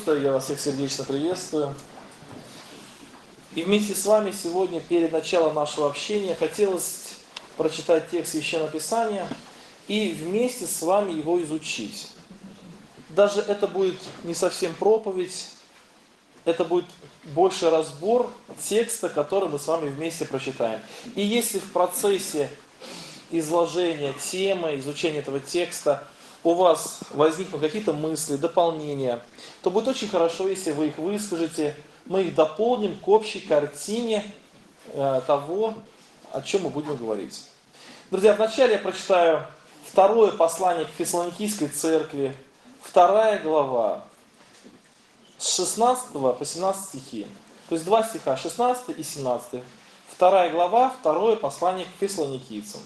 Я вас всех сердечно приветствую. И вместе с вами сегодня, перед началом нашего общения, хотелось прочитать текст Священного Писания и вместе с вами его изучить. Даже это будет не совсем проповедь, это будет больше разбор текста, который мы с вами вместе прочитаем. И если в процессе изложения темы, изучения этого текста у вас возникнут какие-то мысли, дополнения, то будет очень хорошо, если вы их выскажете, мы их дополним к общей картине того, о чем мы будем говорить. Друзья, вначале я прочитаю второе послание к Фессалоникийской церкви, 2 глава, с 16 по 17 стихи. То есть два стиха, 16 и 17. 2 глава, второе послание к Фессалоникийцам.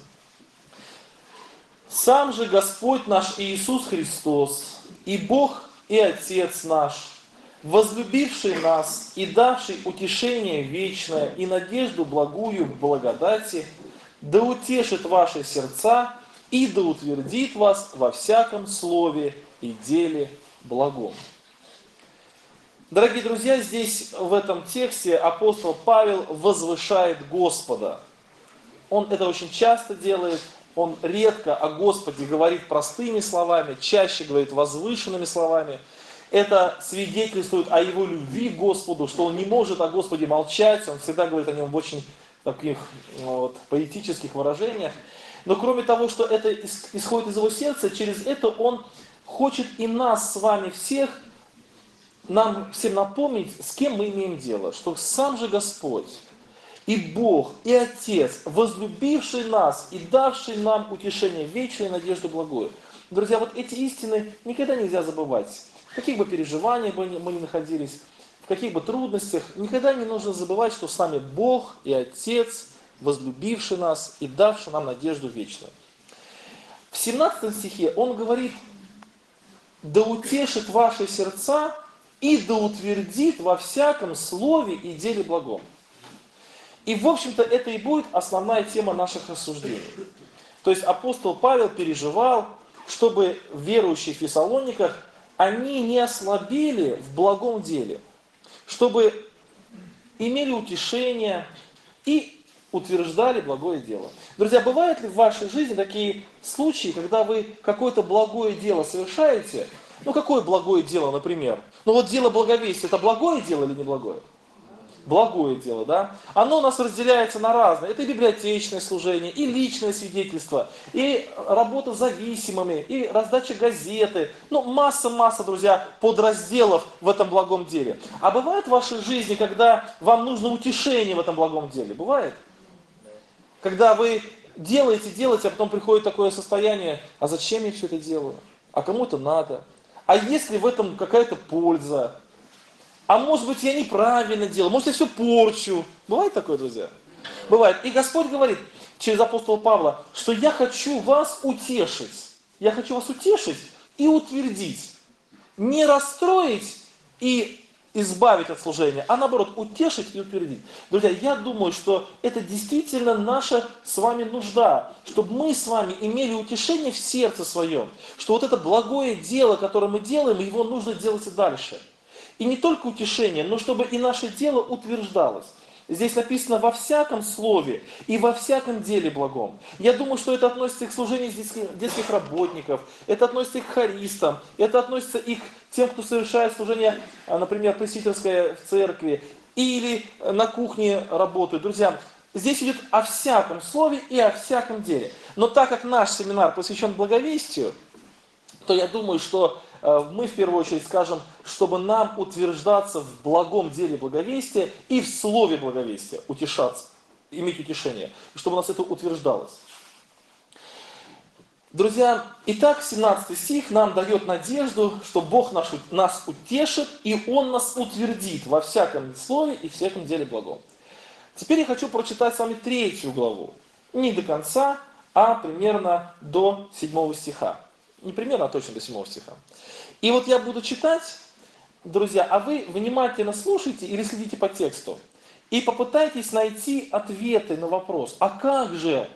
«Сам же Господь наш Иисус Христос, и Бог, и Отец наш, возлюбивший нас и давший утешение вечное и надежду благую в благодати, да утешит ваши сердца и да утвердит вас во всяком слове и деле благом». Дорогие друзья, здесь в этом тексте апостол Павел возвышает Господа. Он это очень часто делает. Он редко о Господе говорит простыми словами, чаще говорит возвышенными словами. Это свидетельствует о его любви к Господу, что он не может о Господе молчать, он всегда говорит о нем в очень таких поэтических выражениях. Но кроме того, что это исходит из его сердца, через это он хочет и нас с вами всех, нам всем напомнить, с кем мы имеем дело, что сам же Господь, и Бог, и Отец, возлюбивший нас и давший нам утешение вечное и надежду благую. Друзья, вот эти истины никогда нельзя забывать. В каких бы переживаниях мы ни находились, в каких бы трудностях, никогда не нужно забывать, что с нами Бог и Отец, возлюбивший нас и давший нам надежду вечную. В 17 стихе он говорит: «Да утешит ваши сердца и да утвердит во всяком слове и деле благом». И, в общем-то, это и будет основная тема наших рассуждений. То есть апостол Павел переживал, чтобы верующие в Фессалониках, они не ослабели в благом деле, чтобы имели утешение и утверждали благое дело. Друзья, бывают ли в вашей жизни такие случаи, когда вы какое-то благое дело совершаете? Ну, какое благое дело, например? Ну, вот дело благовестия, это благое дело или не благое? Благое дело, да? Оно у нас разделяется на разные. Это и библиотечное служение, и личное свидетельство, и работа с зависимыми, и раздача газеты. Ну, масса, друзья, подразделов в этом благом деле. А бывает в вашей жизни, когда вам нужно утешение в этом благом деле? Бывает? Когда вы делаете, а потом приходит такое состояние: а зачем я все это делаю? А кому это надо? А есть ли в этом какая-то польза? А может быть, я неправильно делаю, может, я все порчу. Бывает такое, друзья? Бывает. И Господь говорит через апостола Павла, что я хочу вас утешить. Я хочу вас утешить и утвердить. Не расстроить и избавить от служения, а наоборот, утешить и утвердить. Друзья, я думаю, что это действительно наша с вами нужда, чтобы мы с вами имели утешение в сердце своем, что вот это благое дело, которое мы делаем, его нужно делать и дальше. И не только утешение, но чтобы и наше дело утверждалось. Здесь написано во всяком слове и во всяком деле благом. Я думаю, что это относится и к служению детских работников, это относится и к хористам, это относится и к тем, кто совершает служение, например, пресвитерское в церкви, или на кухне работают. Друзья, здесь идет о всяком слове и о всяком деле. Но так как наш семинар посвящен благовестию, то я думаю, что мы в первую очередь скажем, чтобы нам утверждаться в благом деле благовестия и в слове благовестия, утешаться, иметь утешение, и чтобы у нас это утверждалось. Друзья, итак, 17 стих нам дает надежду, что Бог нас утешит, и Он нас утвердит во всяком слове и всяком деле благом. Теперь я хочу прочитать с вами 3 главу. Не до конца, а примерно до 7 стиха. Не примерно, а точно до 7 стиха. И вот я буду читать, друзья, а вы внимательно слушайте или следите по тексту. И попытайтесь найти ответы на вопрос, а как же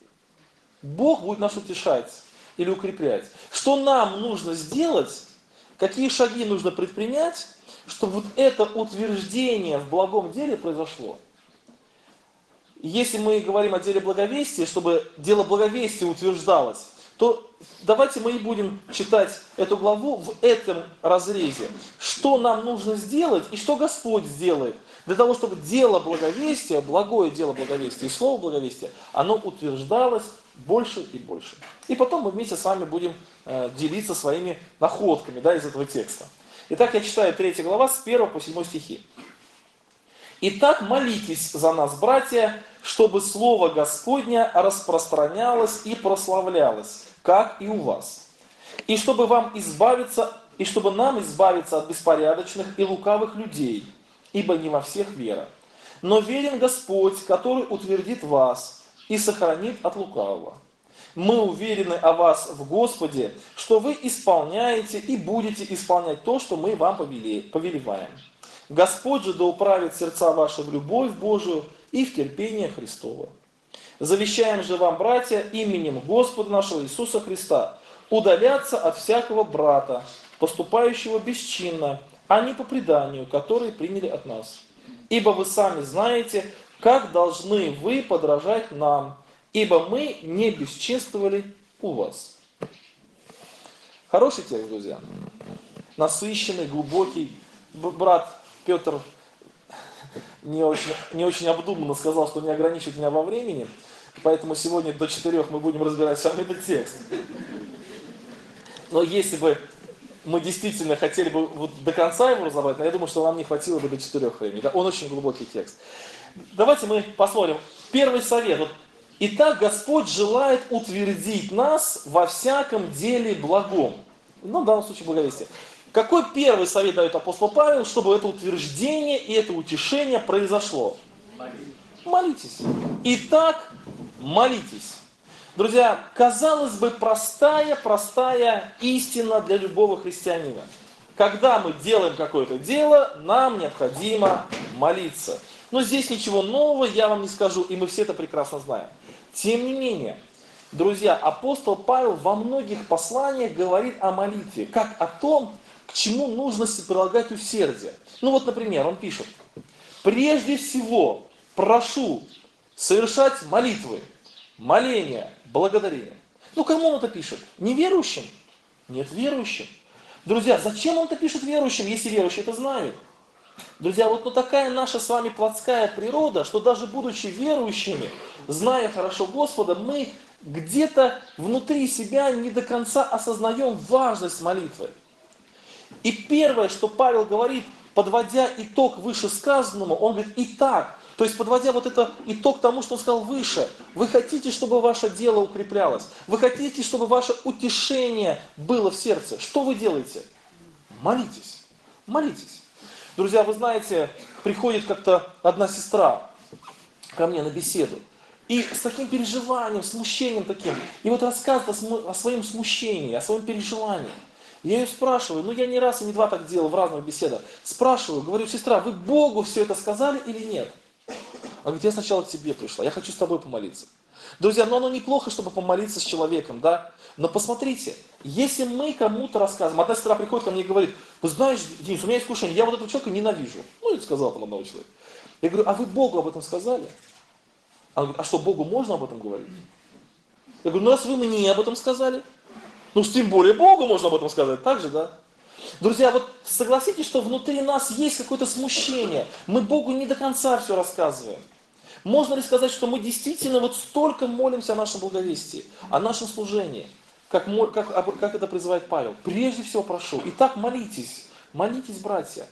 Бог будет нас утешать или укреплять? Что нам нужно сделать Какие шаги нужно предпринять, чтобы вот это утверждение в благом деле произошло? Если мы говорим о деле благовестия, чтобы дело благовестия утверждалось, то давайте мы и будем читать эту главу в этом разрезе. Что нам нужно сделать и что Господь сделает для того, чтобы дело благовестия, благое дело благовестия и слово благовестия, оно утверждалось больше и больше. И потом мы вместе с вами будем делиться своими находками, да, из этого текста. Итак, я читаю 3 глава с 1 по 7 стихи. «Итак, молитесь за нас, братья, чтобы слово Господня распространялось и прославлялось, как и у вас. И чтобы нам избавиться от беспорядочных и лукавых людей, ибо не во всех вера. Но верен Господь, который утвердит вас и сохранит от лукавого. Мы уверены о вас в Господе, что вы исполняете и будете исполнять то, что мы вам повелеваем. Господь же да управит сердца ваши в любовь Божию и в терпение Христово. Завещаем же вам, братья, именем Господа нашего Иисуса Христа, удаляться от всякого брата, поступающего бесчинно, а не по преданию, который приняли от нас. Ибо вы сами знаете, как должны вы подражать нам, ибо мы не бесчинствовали у вас». Хороший текст, друзья. Насыщенный, глубокий. Брат Петр не очень обдуманно сказал, что не ограничивает меня во времени, поэтому сегодня до 4 мы будем разбирать с вами этот текст. Но если бы мы действительно хотели бы вот до конца его разобрать, но я думаю, что нам не хватило бы до 4 времени. Да? Он очень глубокий текст. Давайте мы посмотрим. Первый совет. Вот, «Итак, Господь желает утвердить нас во всяком деле благом». Ну, в данном случае благовестие. Какой первый совет дает апостол Павел, чтобы это утверждение и это утешение произошло? Молитесь. Итак, молитесь. Друзья, казалось бы, простая истина для любого христианина. Когда мы делаем какое-то дело, нам необходимо молиться. Но здесь ничего нового я вам не скажу, и мы все это прекрасно знаем. Тем не менее, друзья, апостол Павел во многих посланиях говорит о молитве, как о том, к чему нужно прилагать усердие. Ну вот, например, он пишет: «Прежде всего прошу совершать молитвы, моления, благодарения». Ну, кому он это пишет? Неверующим? Нет, верующим. Друзья, зачем он это пишет верующим, если верующие это знают? Друзья, вот такая наша с вами плотская природа, что даже будучи верующими, зная хорошо Господа, мы где-то внутри себя не до конца осознаем важность молитвы. И первое, что Павел говорит, подводя итог вышесказанному, он говорит: «Итак», то есть подводя вот это итог тому, что он сказал выше, вы хотите, чтобы ваше дело укреплялось, вы хотите, чтобы ваше утешение было в сердце. Что вы делаете? Молитесь. Молитесь. Друзья, вы знаете, приходит как-то одна сестра ко мне на беседу, и с таким переживанием, смущением таким, и вот рассказывает о своем смущении, о своем переживании. Я ее спрашиваю, я не раз и не два так делал в разных беседах, спрашиваю, говорю: «Сестра, вы Богу все это сказали или нет?» Она говорит: «Я сначала к тебе пришла, я хочу с тобой помолиться». Друзья, оно неплохо, чтобы помолиться с человеком, да? Но посмотрите, если мы кому-то рассказываем, одна сестра приходит ко мне и говорит: «Вы знаешь, Денис, у меня есть искушение, я вот этого человека ненавижу». Ну, это сказал там одного человека. Я говорю: «А вы Богу об этом сказали?» Она говорит: «А что, Богу можно об этом говорить?» Я говорю: «Ну, раз вы мне об этом сказали, тем более Богу можно об этом сказать». Так же, да? Друзья, вот согласитесь, что внутри нас есть какое-то смущение. Мы Богу не до конца все рассказываем. Можно ли сказать, что мы действительно вот столько молимся о нашем благовестии, о нашем служении, как это призывает Павел? Прежде всего прошу. Итак, молитесь. Молитесь, братья.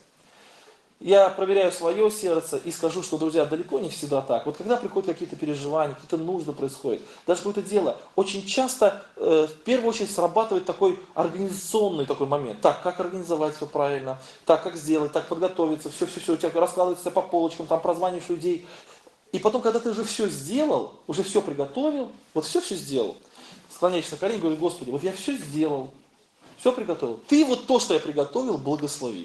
Я проверяю свое сердце и скажу, что, друзья, далеко не всегда так. Вот когда приходят какие-то переживания, какие-то нужды происходят, даже какое-то дело, очень часто в первую очередь срабатывает такой организационный такой момент. Так, как организовать все правильно, так, как сделать, так, подготовиться, все, у тебя раскладывается по полочкам, там прозваниваешь людей. И потом, когда ты уже все сделал, уже все приготовил, вот все сделал, склоняешься на колени и говоришь: «Господи, вот я все сделал, все приготовил. Ты вот то, что я приготовил, благослови».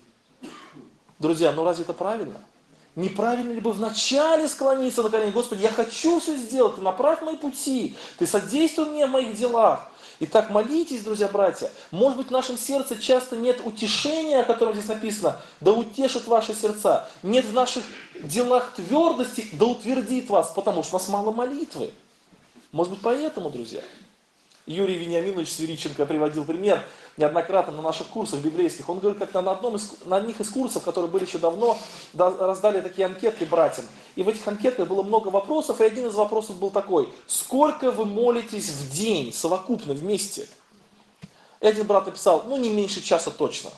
Друзья, разве это правильно? Неправильно ли бы вначале склониться на колени: «Господи, я хочу все сделать, ты направь мои пути, ты содействуй мне в моих делах». Итак, молитесь, друзья, братья. Может быть, в нашем сердце часто нет утешения, о котором здесь написано, да утешит ваши сердца. Нет в наших делах твердости, да утвердит вас, потому что у нас мало молитвы. Может быть, поэтому, друзья. Юрий Вениаминович Свириченко приводил пример неоднократно на наших курсах библейских. Он говорит, как на одних из курсов, которые были еще давно, раздали такие анкеты братьям. И в этих анкетах было много вопросов, и один из вопросов был такой: сколько вы молитесь в день совокупно вместе? И один брат написал, не меньше часа точно.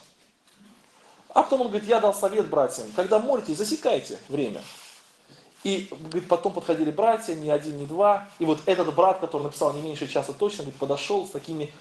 А потом он говорит, я дал совет братьям, когда молитесь, засекайте время. И говорит, потом подходили братья, ни один, ни два. И вот этот брат, который написал не меньше часа точно, говорит, подошел с такими,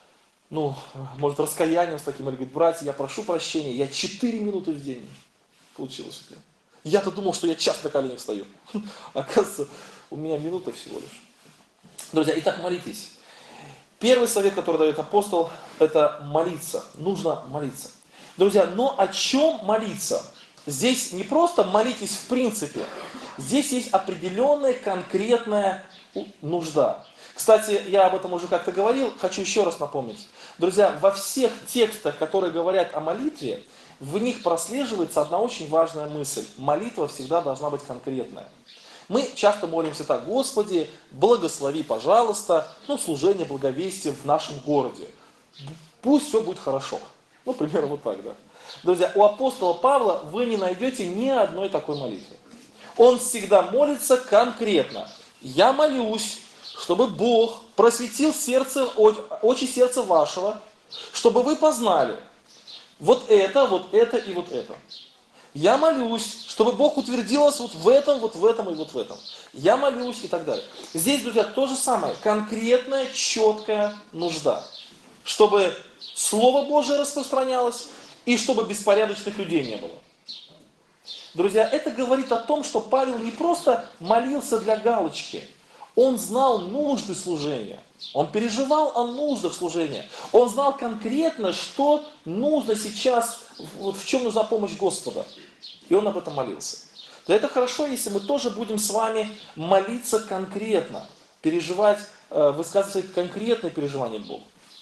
может, раскаянием, с таким, говорит, братья, я прошу прощения, я 4 минуты в день получилось. Я-то думал, что я час на коленях стою. Оказывается, у меня минута всего лишь. Друзья, итак, молитесь. Первый совет, который дает апостол, это молиться. Нужно молиться. Друзья, но о чем молиться? Здесь не просто молитесь в принципе. Здесь есть определенная конкретная нужда. Кстати, я об этом уже как-то говорил, хочу еще раз напомнить. Друзья, во всех текстах, которые говорят о молитве, в них прослеживается одна очень важная мысль. Молитва всегда должна быть конкретная. Мы часто молимся так: Господи, благослови, пожалуйста, служение благовестия в нашем городе. Пусть все будет хорошо. Примерно вот так, да. Друзья, у апостола Павла вы не найдете ни одной такой молитвы. Он всегда молится конкретно. Я молюсь, чтобы Бог просветил очи сердца вашего, чтобы вы познали вот это и вот это. Я молюсь, чтобы Бог утвердил вас вот в этом и вот в этом. Я молюсь и так далее. Здесь, друзья, то же самое. Конкретная, четкая нужда. Чтобы Слово Божие распространялось и чтобы беспорядочных людей не было. Друзья, это говорит о том, что Павел не просто молился для галочки. Он знал нужды служения. Он переживал о нуждах служения. Он знал конкретно, что нужно сейчас, в чем нужна помощь Господа. И он об этом молился. То это хорошо, если мы тоже будем с вами молиться конкретно, переживать, высказывать свои конкретные переживания Богу.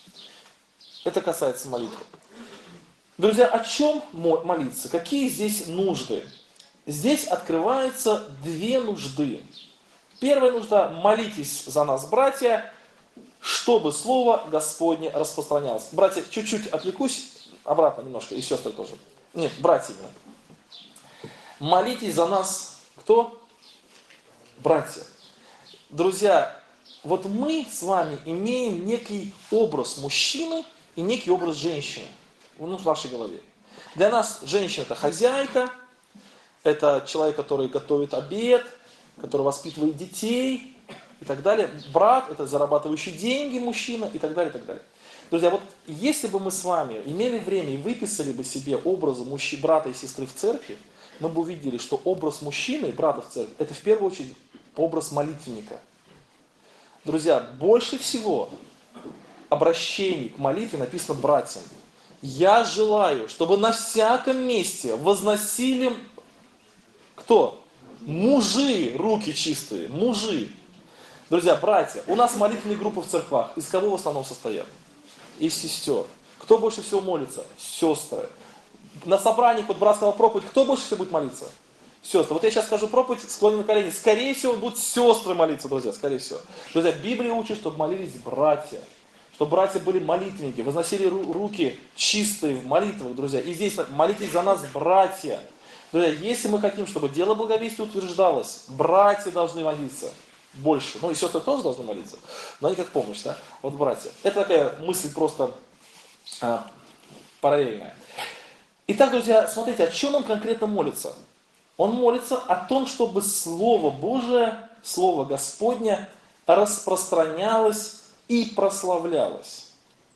Это касается молитвы. Друзья, о чем молиться? Какие здесь нужды? Здесь открываются две нужды. Первая нужда: молитесь за нас, братья, чтобы Слово Господне распространялось. Братья, чуть-чуть отвлекусь, обратно немножко, и сестры тоже. Нет, братья именно. Молитесь за нас, кто? Братья. Друзья, вот мы с вами имеем некий образ мужчины и некий образ женщины в нашей голове. Для нас женщина — это хозяйка, это человек, который готовит обед, который воспитывает детей и так далее. Брат — это зарабатывающий деньги мужчина и так далее, и так далее. Друзья, вот если бы мы с вами имели время и выписали бы себе образы брата и сестры в церкви, мы бы увидели, что образ мужчины и брата в церкви — это в первую очередь образ молитвенника. Друзья, больше всего обращений к молитве написано братьям. Я желаю, чтобы на всяком месте возносили кто? Мужи, руки чистые, мужи. Друзья, братья, у нас молитвенные группы в церквах. Из кого в основном состоят? Из сестер. Кто больше всего молится? Сестры. На собраниях братского проповедь, кто больше всего будет молиться? Сестры. Вот я сейчас скажу проповедь, склонен на колени. Скорее всего, будут сестры молиться, друзья, скорее всего. Друзья, Библия учит, чтобы молились братья. Чтобы братья были молитвенники, возносили руки чистые в молитвах, друзья. И здесь молитесь за нас, братья. Друзья, если мы хотим, чтобы дело благовестия утверждалось, братья должны молиться больше. И сестры тоже должны молиться, но они как помощь, да? Вот братья. Это такая мысль просто параллельная. Итак, друзья, смотрите, о чем он конкретно молится? Он молится о том, чтобы Слово Божие, Слово Господне распространялось и прославлялось.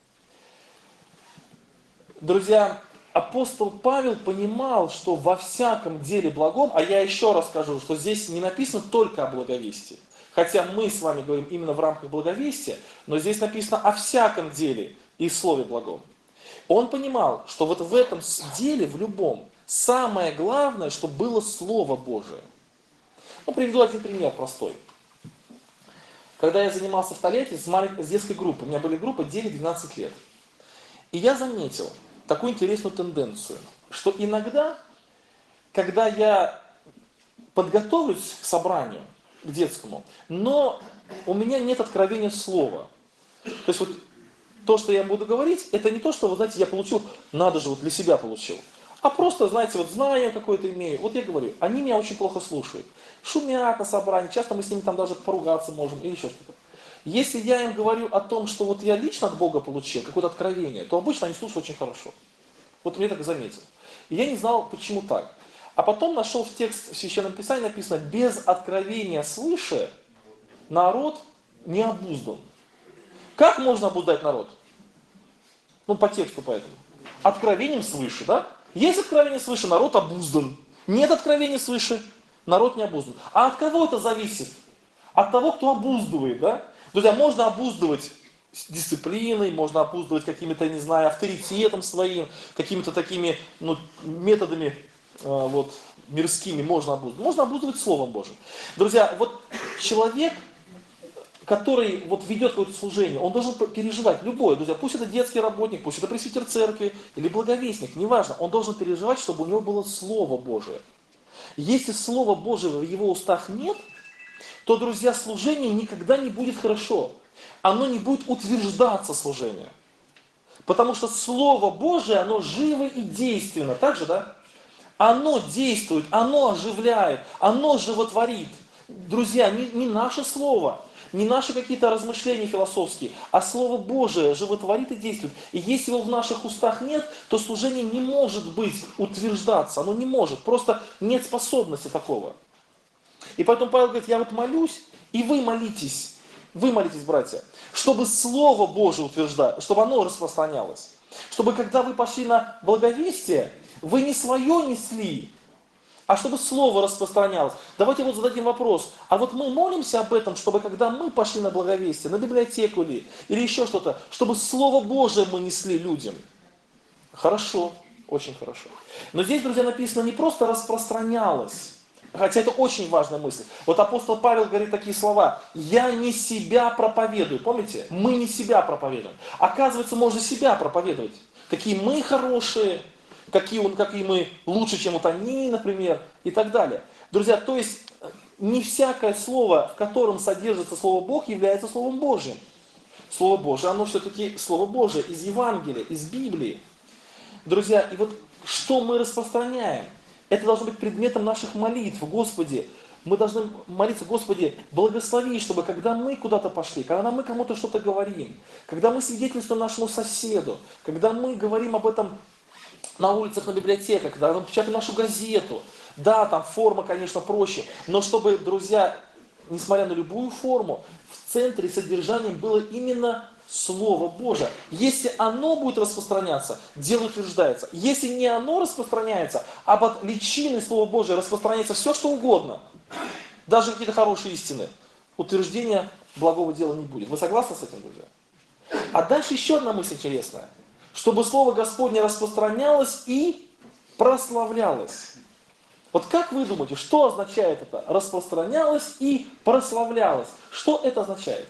Друзья, апостол Павел понимал, что во всяком деле благом, а я еще раз скажу, что здесь не написано только о благовестии. Хотя мы с вами говорим именно в рамках благовестия, но здесь написано о всяком деле и слове благом. Он понимал, что вот в этом деле, в любом, самое главное, чтобы было Слово Божие. Приведу один пример простой. когда я занимался в Тольятти с детской группой, у меня были группы 9-12 лет. И я заметил такую интересную тенденцию, что иногда, когда я подготовлюсь к собранию, к детскому, но у меня нет откровения слова. То есть вот то, что я буду говорить, это не то, что, вы знаете, я получил, надо же, вот для себя получил. А просто, знаете, вот знание какое-то имею. Вот я говорю, они меня очень плохо слушают. Шумят на собрании, часто мы с ними там даже поругаться можем или еще что-то. Если я им говорю о том, что вот я лично от Бога получил, какое-то откровение, то обычно они слушают очень хорошо. Вот мне так заметил. И я не знал, почему так. А потом нашел в текст в Священном Писании написано, без откровения свыше народ не обуздан. Как можно обуздать народ? Ну, по тексту поэтому. Откровением свыше, да? Есть откровение свыше, народ обуздан. Нет откровения свыше, народ не обуздан. А от кого это зависит? От того, кто обуздывает, да? Друзья, можно обуздывать дисциплиной, можно обуздывать какими-то, не знаю, авторитетом своим, какими-то такими методами вот, мирскими можно обуздывать. Можно обуздывать Словом Божьим. Друзья, вот человек, который вот ведет какое-то служение, он должен переживать любое, друзья, пусть это детский работник, пусть это пресвитер церкви или благовестник, неважно, он должен переживать, чтобы у него было Слово Божие. Если Слова Божьего в его устах нет, то, друзья, служение никогда не будет хорошо. Оно не будет утверждаться, служение. Потому что Слово Божие, оно живо и действенно. Так же, да? Оно действует, оно оживляет, оно животворит. Друзья, не наше Слово, не наши какие-то размышления философские, а Слово Божие животворит и действует. И если его в наших устах нет, то служение не может быть утверждаться, оно не может, просто нет способности такого. И поэтому Павел говорит, я вот молюсь, и вы молитесь, братья, чтобы Слово Божие утверждать, чтобы оно распространялось. Чтобы когда вы пошли на благовестие, вы не свое несли, а чтобы Слово распространялось. Давайте вот зададим вопрос, а вот мы молимся об этом, чтобы когда мы пошли на благовестие, на библиотеку или еще что-то, чтобы Слово Божие мы несли людям. Хорошо, очень хорошо. Но здесь, друзья, написано не просто распространялось, хотя это очень важная мысль. Вот апостол Павел говорит такие слова. Я не себя проповедую. Помните? Мы не себя проповедуем. Оказывается, можно себя проповедовать. Какие мы хорошие, какие мы лучше, чем вот они, например, и так далее. Друзья, то есть не всякое слово, в котором содержится Слово Бог, является Словом Божьим. Слово Божие, оно все-таки Слово Божие из Евангелия, из Библии. Друзья, и вот что мы распространяем? Это должно быть предметом наших молитв. Господи, мы должны молиться, Господи, благослови, чтобы когда мы куда-то пошли, когда мы кому-то что-то говорим, когда мы свидетельствуем нашему соседу, когда мы говорим об этом на улицах, на библиотеках, когда мы печатаем нашу газету, да, там форма, конечно, проще, но чтобы, друзья, несмотря на любую форму, в центре содержанием было именно Слово Божие. Если оно будет распространяться, дело утверждается. Если не оно распространяется, а под личиной Слова Божия распространяется все, что угодно, даже какие-то хорошие истины, утверждения благого дела не будет. Вы согласны с этим, друзья? А дальше еще одна мысль интересная. Чтобы Слово Господне распространялось и прославлялось. Вот как вы думаете, что означает это? Распространялось и прославлялось. Что это означает?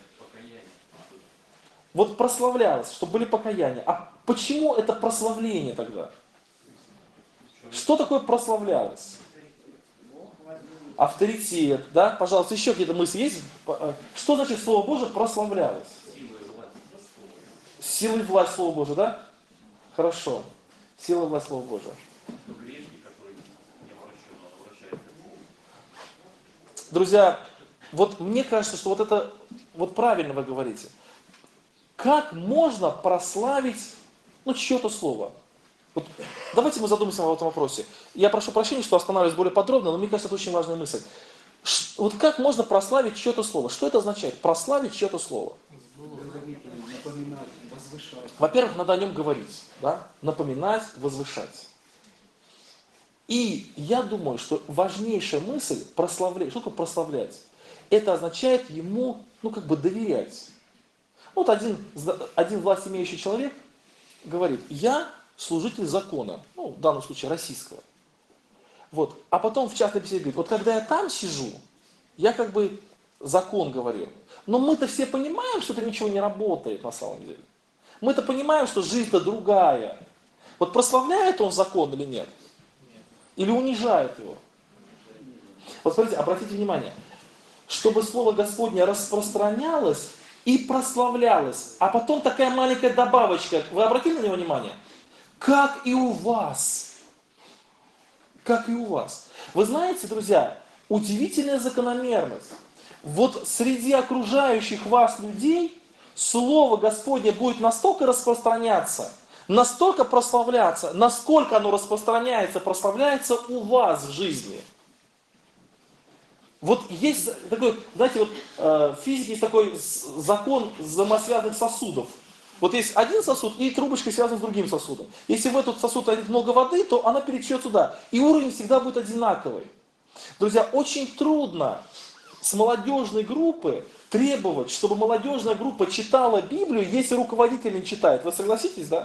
Вот прославлялось, чтобы были покаяния. А почему это прославление тогда? Что такое прославлялось? Авторитет, да? Пожалуйста, еще какие-то мысли есть? Что значит Слово Божие прославлялось? Сила и власть Слова Божия, да? Хорошо. Сила и власть Слова Божия. Друзья, вот мне кажется, что вот это, вот правильно вы говорите. Как можно прославить, чье-то слово? Вот давайте мы задумаемся об этом вопросе. Я прошу прощения, что останавливаюсь более подробно, но мне кажется, это очень важная мысль. Вот как можно прославить чье-то слово? Что это означает? Прославить чье-то слово. Во-первых, надо о нем говорить, да? Напоминать, возвышать. И я думаю, что важнейшая мысль прославлять. Что такое прославлять? Это означает ему, доверять. Вот один власть имеющий человек говорит, я служитель закона, в данном случае российского. Вот. А потом в частной беседе говорит, вот когда я там сижу, я закон говорю. Но мы-то все понимаем, что это ничего не работает на самом деле. Мы-то понимаем, что жизнь-то другая. Вот прославляет он закон или нет? Или унижает его? Вот смотрите, обратите внимание, чтобы Слово Господне распространялось и прославлялось. А потом такая маленькая добавочка. Вы обратили на него внимание? Как и у вас. Как и у вас. Вы знаете, друзья, удивительная закономерность. Вот среди окружающих вас людей Слово Господне будет настолько распространяться, настолько прославляться, насколько оно распространяется, прославляется у вас в жизни. Вот есть такой, знаете, вот в физике есть такой закон взаимосвязанных сосудов. Вот есть один сосуд, и трубочка связана с другим сосудом. Если в этот сосуд налить много воды, то она перетечет сюда. И уровень всегда будет одинаковый. Друзья, очень трудно с молодежной группы требовать, чтобы молодежная группа читала Библию, если руководитель не читает. Вы согласитесь, да?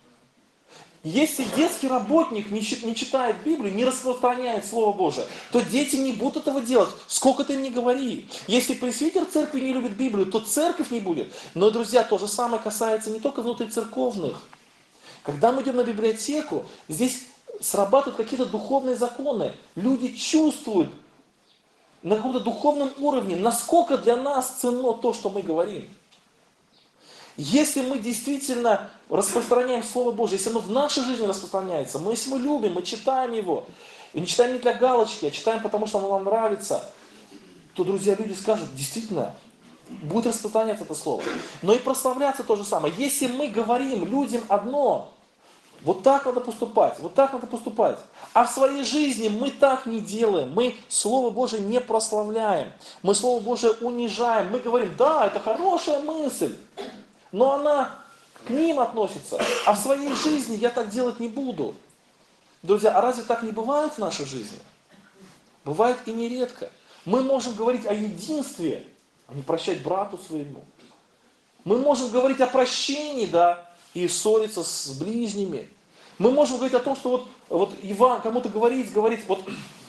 Если детский работник не читает Библию, не распространяет Слово Божие, то дети не будут этого делать, сколько ты им ни говори. Если пресвитер церкви не любит Библию, то церковь не будет. Но, друзья, то же самое касается не только внутрицерковных. Когда мы идем на библиотеку, здесь срабатывают какие-то духовные законы. Люди чувствуют на каком-то духовном уровне, насколько для нас ценно то, что мы говорим. Если мы действительно распространяем Слово Божье, если оно в нашей жизни распространяется, если мы любим, мы читаем его, и не читаем не для галочки, а читаем, потому что оно нам нравится, то, друзья, люди скажут, действительно, будет распространяться это Слово. Но и прославляться то же самое. Если мы говорим людям одно, вот так надо поступать, вот так надо поступать. А в своей жизни мы так не делаем. Мы Слово Божие не прославляем. Мы Слово Божие унижаем. Мы говорим, да, это хорошая мысль, но она к ним относится. А в своей жизни я так делать не буду. Друзья, а разве так не бывает в нашей жизни? Бывает и нередко. Мы можем говорить о единстве, а не прощать брату своему. Мы можем говорить о прощении, да, и ссориться с ближними. Мы можем говорить о том, что вот Иван кому-то говорить, вот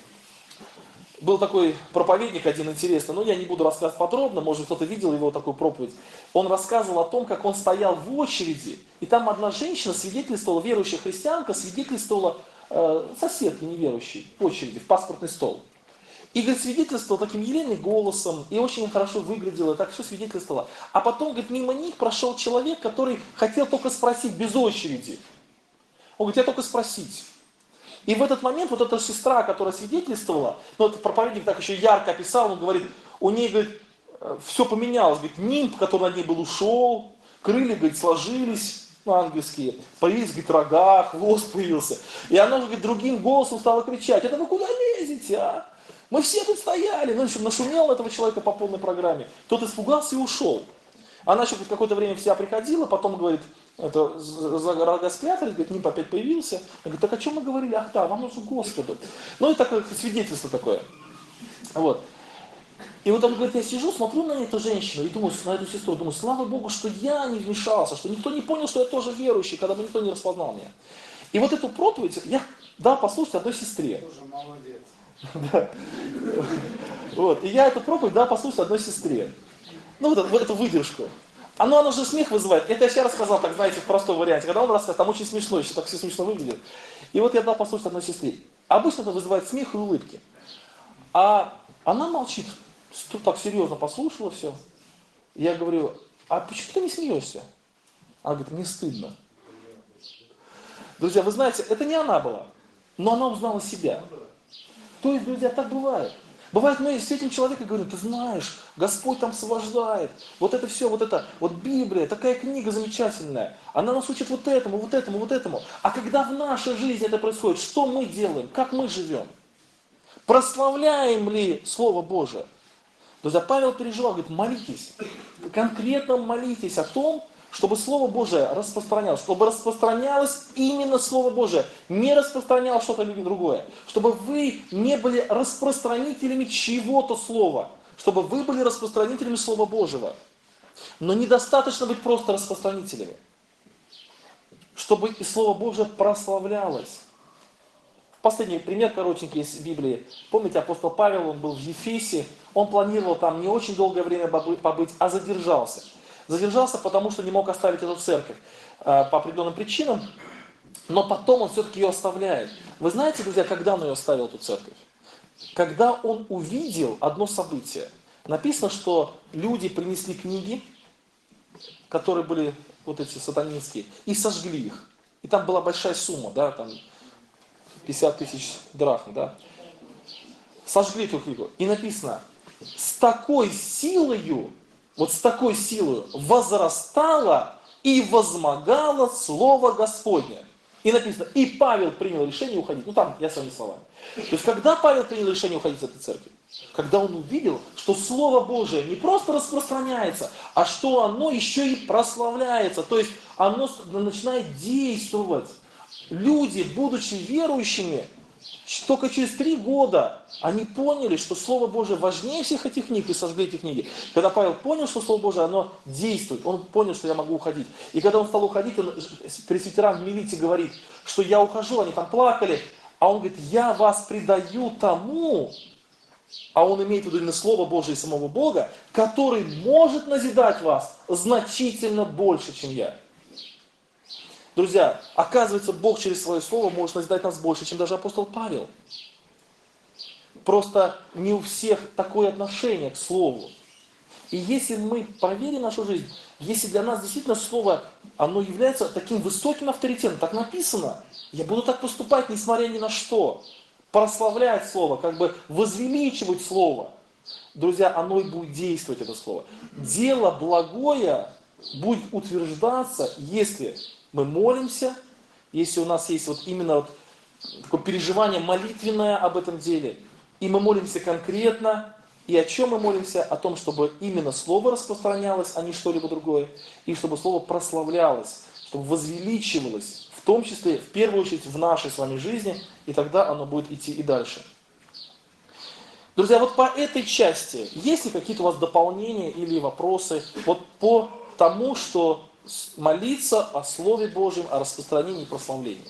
был такой проповедник один интересный, но я не буду рассказывать подробно, может кто-то видел его такую проповедь. Он рассказывал о том, как он стоял в очереди, и там одна женщина свидетельствовала, верующая христианка, свидетельствовала соседке неверующей в очереди, в паспортный стол. И, говорит, свидетельствовала таким елейным голосом, и очень хорошо выглядела, так все свидетельствовала. А потом, говорит, мимо них прошел человек, который хотел только спросить без очереди. Он говорит, я только спросить. И в этот момент вот эта сестра, которая свидетельствовала, ну, этот проповедник так еще ярко описал, он говорит, у ней, говорит, все поменялось, говорит, нимб, который над ней был, ушел, крылья, говорит, сложились, ангельские, появились, говорит, рога, хвост появился. И она, говорит, другим голосом стала кричать, это вы куда лезете, а? Мы все тут стояли, ну, нашумел этого человека по полной программе. Тот испугался и ушел. Она еще какое-то время в себя приходила, потом, говорит, это рога спрятали, говорит, нимб опять появился. Я говорю, так о чем мы говорили? Ах да, вам нужно Господу. Ну и такое свидетельство такое. Вот. И вот он говорит, я сижу, смотрю на эту женщину и думаю, на эту сестру, думаю, слава Богу, что я не вмешался, что никто не понял, что я тоже верующий, когда бы никто не распознал меня. И вот эту проповедь я дал послушать одной сестре. Тоже молодец. Да. Вот. И я эту проповедь дал послушать одной сестре. Ну вот эту выдержку. Оно же смех вызывает. Это я сейчас рассказал, так знаете, в простом варианте. Когда он рассказал, там очень смешно, еще так все смешно выглядит. И вот я дал послушать одной сестре. Обычно это вызывает смех и улыбки. А она молчит. Так серьезно послушала все. Я говорю, а почему ты не смеешься? Она говорит, мне стыдно. Друзья, вы знаете, это не она была, но она узнала себя. То есть, друзья, так бывает. Бывает, мы с этим человеком говорим, ты знаешь, Господь там освобождает. Вот это все, вот Библия, такая книга замечательная. Она нас учит вот этому, вот этому, вот этому. А когда в нашей жизни это происходит, что мы делаем? Как мы живем? Прославляем ли Слово Божие? Друзья, Павел переживал, говорит, молитесь. Конкретно молитесь о том, чтобы Слово Божие распространялось, чтобы распространялось именно Слово Божие, не распространялось что-то другое, чтобы вы не были распространителями чьего-то слова, чтобы вы были распространителями Слова Божьего. Но недостаточно быть просто распространителями, чтобы и Слово Божие прославлялось. Последний пример коротенький из Библии. Помните, апостол Павел, он был в Ефесе, он планировал там не очень долгое время побыть, а задержался. Задержался, потому что не мог оставить эту церковь по определенным причинам, но потом он все-таки ее оставляет. Вы знаете, друзья, когда он ее оставил, эту церковь? Когда он увидел одно событие. Написано, что люди принесли книги, которые были вот эти сатанинские, и сожгли их. И там была большая сумма, да, там 50 тысяч драхм, да. Сожгли эту книгу. И написано, с такой силою, вот с такой силой возрастало и возмогало Слово Господне. И написано, и Павел принял решение уходить. Ну там, я своими словами. То есть, когда Павел принял решение уходить из этой церкви? Когда он увидел, что Слово Божие не просто распространяется, а что оно еще и прославляется. То есть, оно начинает действовать. Люди, будучи верующими, только через 3 года они поняли, что Слово Божие важнее всех этих книг, и сожгли эти книги. Когда Павел понял, что Слово Божие, оно действует, он понял, что я могу уходить. И когда он стал уходить, он пресвитерам в Милите говорит, что я ухожу, они там плакали, а он говорит, я вас предаю тому, а он имеет в виду именно Слово Божие и самого Бога, который может назидать вас значительно больше, чем я. Друзья, оказывается, Бог через свое Слово может назидать нас больше, чем даже апостол Павел. Просто не у всех такое отношение к Слову. И если мы проверим нашу жизнь, если для нас действительно Слово, оно является таким высоким авторитетом, так написано, я буду так поступать, несмотря ни на что, прославлять Слово, как бы возвеличивать Слово, друзья, оно и будет действовать, это Слово. Дело благое будет утверждаться, если мы молимся, если у нас есть вот именно вот такое переживание молитвенное об этом деле, и мы молимся конкретно, и о чем мы молимся? О том, чтобы именно Слово распространялось, а не что-либо другое, и чтобы Слово прославлялось, чтобы возвеличивалось, в том числе, в первую очередь, в нашей с вами жизни, и тогда оно будет идти и дальше. Друзья, вот по этой части, есть ли какие-то у вас дополнения или вопросы вот по тому, что молиться о Слове Божьем, о распространении и прославлении?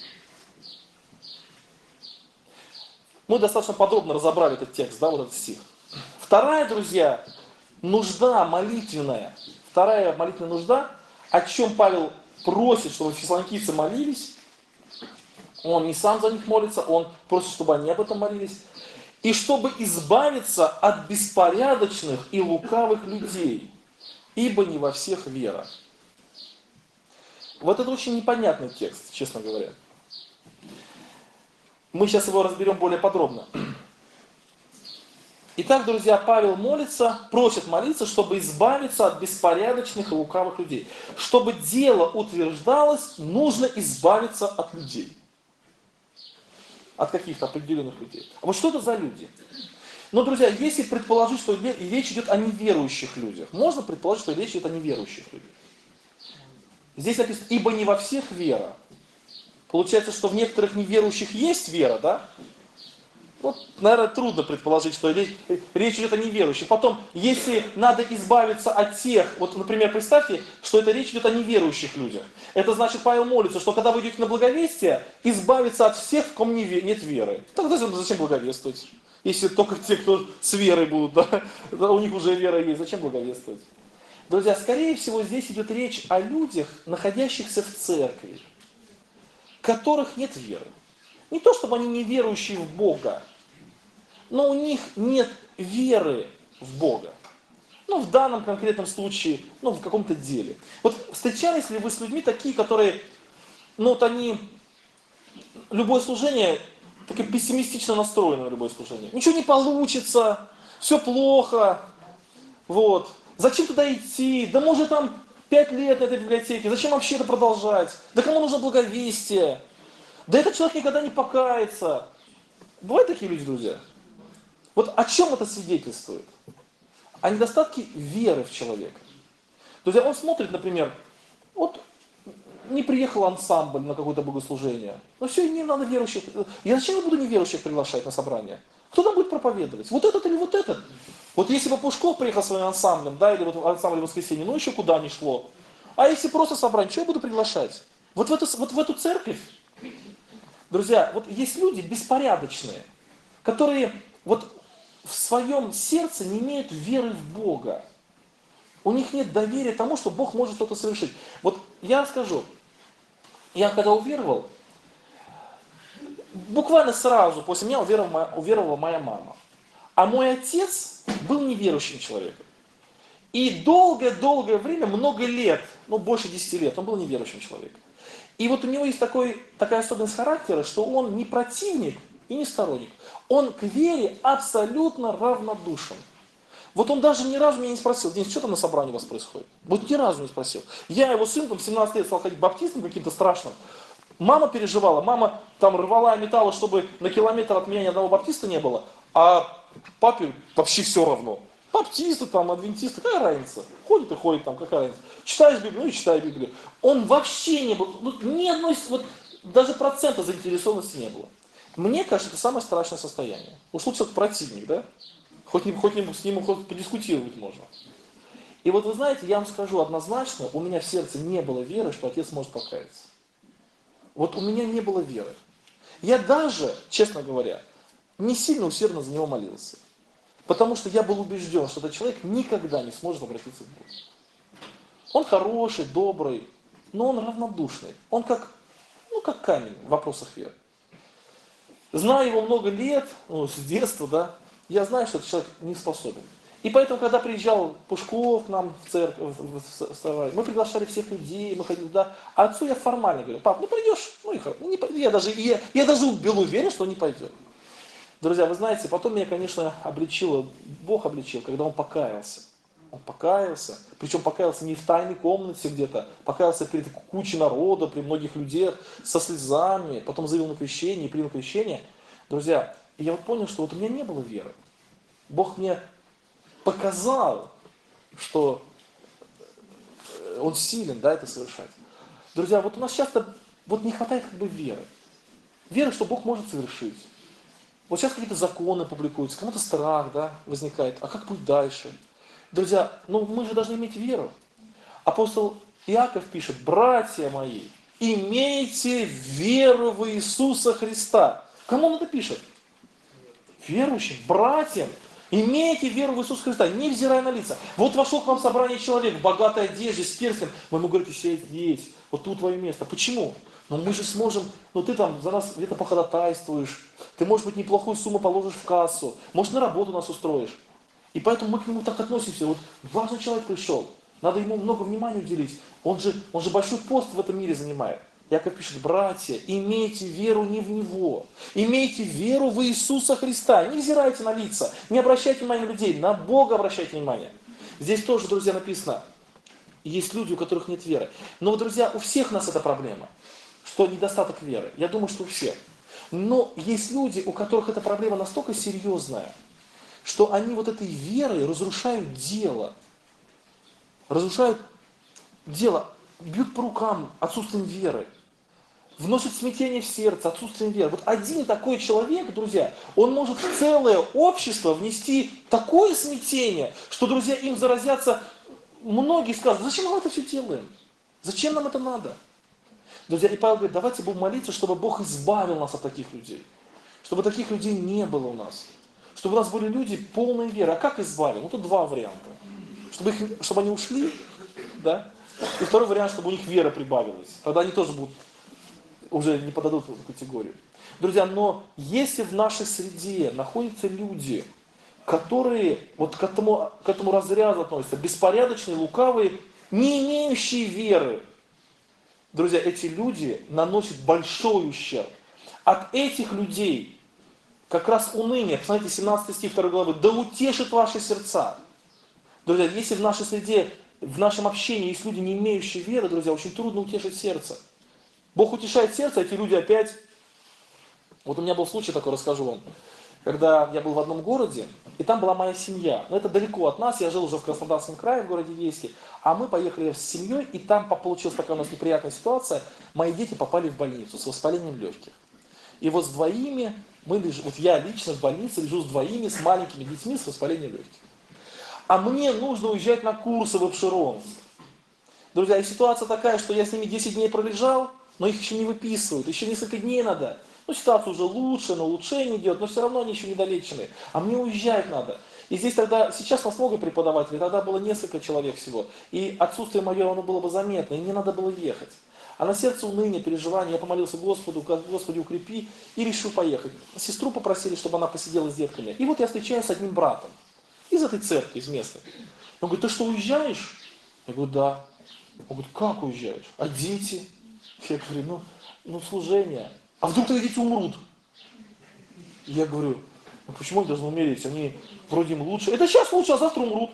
Мы достаточно подробно разобрали этот текст, да, вот этот стих. Вторая, друзья, нужда молитвенная, вторая молитвенная нужда, о чем Павел просит, чтобы фессалоникийцы молились, он не сам за них молится, он просит, чтобы они об этом молились, и чтобы избавиться от беспорядочных и лукавых людей, ибо не во всех вера. Вот это очень непонятный текст, честно говоря. Мы сейчас его разберем более подробно. Итак, друзья, Павел молится, просит молиться, чтобы избавиться от беспорядочных и лукавых людей. Чтобы дело утверждалось, нужно избавиться от людей. От каких-то определенных людей. А вот что это за люди? Ну, друзья, если предположить, что речь идет о неверующих людях, можно предположить, что речь идет о неверующих людях. Здесь написано, ибо не во всех вера. Получается, что в некоторых неверующих есть вера, да? Вот, наверное, трудно предположить, что речь идет о неверующих. Потом, если надо избавиться от тех, вот, например, представьте, что это речь идет о неверующих людях. Это значит, Павел молится, что когда вы идете на благовестие, избавиться от всех, в ком нет веры. Тогда зачем благовествовать? Если только те, кто с верой будут, да, у них уже вера есть, зачем благовествовать? Друзья, скорее всего, здесь идет речь о людях, находящихся в церкви, которых нет веры. Не то, чтобы они не верующие в Бога, но у них нет веры в Бога. Ну, в данном конкретном случае, ну, в каком-то деле. Вот встречались ли вы с людьми такие, которые, ну, вот они, любое служение, такое пессимистично настроено на любое служение. Ничего не получится, все плохо, вот. Зачем туда идти? Да может там 5 лет на этой библиотеке, зачем вообще это продолжать? Да кому нужно благовестие? Да этот человек никогда не покается. Бывают такие люди, друзья? Вот о чем это свидетельствует? О недостатке веры в человека. Друзья, он смотрит, например, вот не приехал ансамбль на какое-то богослужение. Ну все, не надо верующих. Я зачем я буду неверующих приглашать на собрание? Кто там будет проповедовать? Вот этот или вот этот? Вот если бы Пушков приехал своим ансамблем, да, или вот ансамбль воскресенья, ну еще куда ни шло. А если просто собрание, что я буду приглашать? Вот в эту церковь? Друзья, вот есть люди беспорядочные, которые вот в своем сердце не имеют веры в Бога. У них нет доверия тому, что Бог может что-то совершить. Вот я скажу, я когда уверовал, буквально сразу после меня уверовала моя мама. А мой отец был неверующим человеком. И долгое-долгое время, много лет, ну больше 10 лет, он был неверующим человеком. И вот у него есть такая особенность характера, что он не противник и не сторонник. Он к вере абсолютно равнодушен. Вот он даже ни разу меня не спросил: Денис, что там на собрании у вас происходит? Вот ни разу не спросил. Я его сын, там, 17 лет стал ходить баптистом каким-то страшным. Мама переживала, мама там рвала и металла, чтобы на километр от меня ни одного баптиста не было, а папе вообще все равно. Баптисты, там, адвентисты, какая разница? Ходит и ходит там, какая разница? Читаешь Библию, ну и читай Библию. Он вообще не был, ну, ни одной, вот, даже процента заинтересованности не было. Мне кажется, это самое страшное состояние. Уж лучше противник, да? Хоть с ним хоть подискутировать можно. И вот вы знаете, я вам скажу однозначно, у меня в сердце не было веры, что отец может покаяться. Вот у меня не было веры. Я даже, честно говоря, не сильно усердно за него молился. Потому что я был убежден, что этот человек никогда не сможет обратиться к Богу. Он хороший, добрый, но он равнодушный. Он как камень в вопросах веры. Знаю его много лет, ну, с детства, да, я знаю, что этот человек не способен. И поэтому, когда приезжал Пушков к нам в церковь, мы приглашали всех людей, мы ходили туда. А отцу я формально говорю: пап, ну придешь, ну и хорошо. Ну, я даже был уверен, что он не пойдет. Друзья, вы знаете, потом меня, конечно, Бог обличил, когда он покаялся. Он покаялся, причем покаялся не в тайной комнате где-то, покаялся перед кучей народа, при многих людях, со слезами, потом заявил на крещение, принял крещение. Друзья, и я вот понял, что вот у меня не было веры. Бог мне показал, что Он силен, да, это совершать. Друзья, вот у нас часто вот не хватает как бы веры. Веры, что Бог может совершить. Вот сейчас какие-то законы публикуются, кому-то страх, да, возникает. А как будет дальше? Друзья, ну мы же должны иметь веру. Апостол Иаков пишет: братья мои, имейте веру в Иисуса Христа. Кому он это пишет? Верующим, братьям. Имейте веру в Иисуса Христа, невзирая на лица. Вот вошел к вам в собрание человек в богатой одежде, с перстнем. Вы ему говорите: сядь здесь, вот тут твое место. Почему? Но мы же сможем, ты там за нас где-то походатайствуешь. Ты, может быть, неплохую сумму положишь в кассу. Может, на работу нас устроишь. И поэтому мы к нему так относимся. Вот важный человек пришел. Надо ему много внимания уделить. Он же большой пост в этом мире занимает. Яков пишет: братья, имейте веру не в Него. Имейте веру в Иисуса Христа. Не взирайте на лица. Не обращайте внимания на людей. На Бога обращайте внимание. Здесь тоже, друзья, написано: есть люди, у которых нет веры. Но, друзья, у всех у нас эта проблема. Что недостаток веры. Я думаю, что у всех. Но есть люди, у которых эта проблема настолько серьезная, что они вот этой верой разрушают дело. Разрушают дело. Бьют по рукам отсутствием веры. Вносят смятение в сердце, отсутствием веры. Вот один такой человек, друзья, он может в целое общество внести такое смятение, что, друзья, им заразятся, многие скажут: зачем мы это все делаем? Зачем нам это надо? Друзья, и Павел говорит: давайте будем молиться, чтобы Бог избавил нас от таких людей. Чтобы таких людей не было у нас. Чтобы у нас были люди полной веры. А как избавил? Тут два варианта. Чтобы они ушли, да? И второй вариант, чтобы у них вера прибавилась. Тогда они тоже уже не подадут в эту категорию. Друзья, но если в нашей среде находятся люди, которые вот к этому разряду относятся, беспорядочные, лукавые, не имеющие веры, друзья, эти люди наносят большой ущерб. От этих людей как раз уныние, посмотрите, 17 стих 2 главы: да утешит ваши сердца. Друзья, если в нашей среде, в нашем общении есть люди, не имеющие веры, друзья, очень трудно утешить сердце. Бог утешает сердце, а эти люди опять... Вот у меня был случай такой, расскажу вам. Когда я был в одном городе, и там была моя семья. Но это далеко от нас, я жил уже в Краснодарском крае, в городе Ейске. А мы поехали с семьей, и там получилась такая у нас неприятная ситуация. Мои дети попали в больницу с воспалением легких. И вот с двоими, вот я лично в больнице лежу с двоими, с маленькими детьми с воспалением легких. А мне нужно уезжать на курсы в Апшеронск. Друзья, и ситуация такая, что я с ними 10 дней пролежал, но их еще не выписывают, еще несколько дней надо. Ну, ситуация уже лучше, но улучшение идет, но все равно они еще недолечены. А мне уезжать надо. И здесь тогда, сейчас нас много преподавателей, тогда было несколько человек всего. И отсутствие мое, оно было бы заметно, и не надо было ехать. А на сердце уныние, переживание, я помолился Господу, Господи, укрепи, и решил поехать. Сестру попросили, чтобы она посидела с детками. И вот я встречаюсь с одним братом из этой церкви, из местной. Он говорит, ты что, уезжаешь? Я говорю, да. Он говорит, как уезжаешь? А дети? Я говорю, ну служение. А вдруг тогда дети умрут? Я говорю, ну почему они должны умереть? Они вроде им лучше. Это сейчас лучше, а завтра умрут.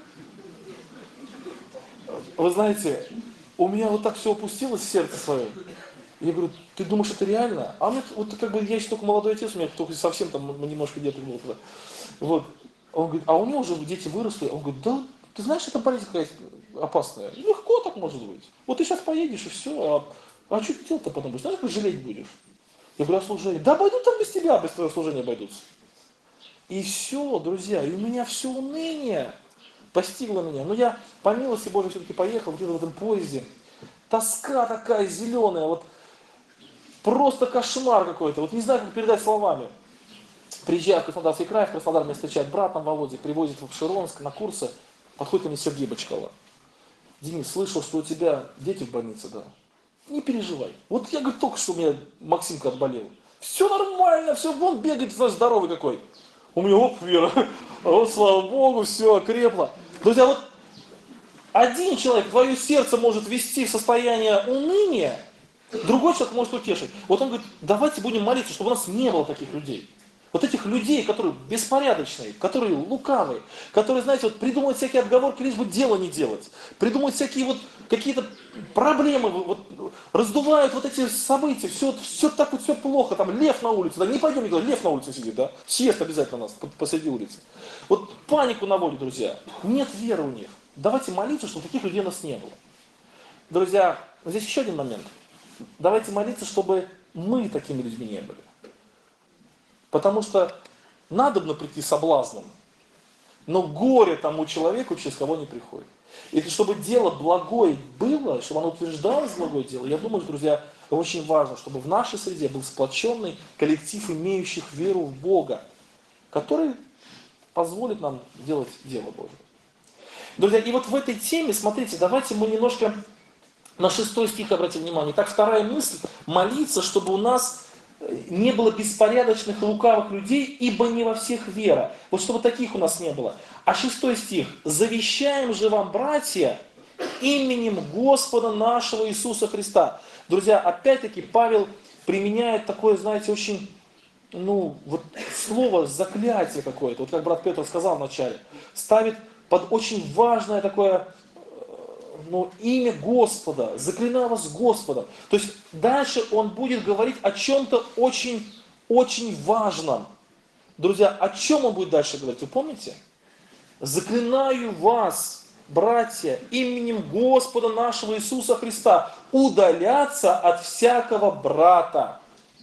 Вы знаете, у меня вот так все опустилось в сердце свое. Я говорю, ты думаешь, это реально? А мне, вот как бы, я еще только молодой отец, у меня только совсем там немножко деток было тогда. Вот. Он говорит, а у него уже дети выросли. Он говорит, да, ты знаешь, это болезнь какая опасная. Легко так может быть. Вот ты сейчас поедешь и все, а что ты делать-то потом будешь? Знаешь, как жалеть будешь? Я говорю, а служение? Да обойдут там без тебя, без твоего служения обойдутся. И все, друзья, и у меня все уныние постигло меня. Но я, по милости Божьей, все-таки поехал где-то в этом поезде. Тоска такая зеленая, вот просто кошмар какой-то. Вот не знаю, как передать словами. Приезжаю в Краснодарский край, в Краснодар меня встречает брат там Володя, привозит в Обширонск на курсы. Подходит ко мне Сергей Бочкова. Денис, слышал, что у тебя дети в больнице, да? Не переживай. Вот я говорю, только что у меня Максимка отболел. Все нормально, все, вон бегает, знаешь, здоровый какой. У меня оп, вера. Вот, слава Богу, все окрепло. Друзья, вот один человек твое сердце может ввести в состояние уныния, другой человек может утешить. Вот он говорит, давайте будем молиться, чтобы у нас не было таких людей. Вот этих людей, которые беспорядочные, которые лукавые, которые, знаете, вот придумывают всякие отговорки, лишь бы дело не делать. Придумывают всякие вот какие-то проблемы, вот, раздувают вот эти события, все так вот, все плохо, там лев на улице, да, не пойдем никуда, лев на улице сидит, да, съест обязательно нас посреди улицы. Вот панику наводит, друзья, нет веры у них. Давайте молиться, чтобы таких людей у нас не было. Друзья, здесь еще один момент. Давайте молиться, чтобы мы такими людьми не были. Потому что надобно прийти соблазном, но горе тому человеку, через кого не приходит. И чтобы дело благое было, чтобы оно утверждалось, благое дело, я думаю, друзья, очень важно, чтобы в нашей среде был сплоченный коллектив имеющих веру в Бога, который позволит нам делать дело Божие. Друзья, и вот в этой теме, смотрите, давайте мы немножко на 6 стих обратим внимание. Так, вторая мысль, молиться, чтобы у нас не было беспорядочных и лукавых людей, ибо не во всех вера. Вот чтобы таких у нас не было. А 6 стих. «Завещаем же вам, братья, именем Господа нашего Иисуса Христа». Друзья, опять-таки Павел применяет такое, знаете, очень, вот слово заклятие какое-то. Вот как брат Петр сказал вначале. Ставит под очень важное такое имя Господа, заклинаю вас Господом. То есть дальше он будет говорить о чем-то очень, очень важном. Друзья, о чем он будет дальше говорить, вы помните? Заклинаю вас, братья, именем Господа нашего Иисуса Христа, удаляться от всякого брата.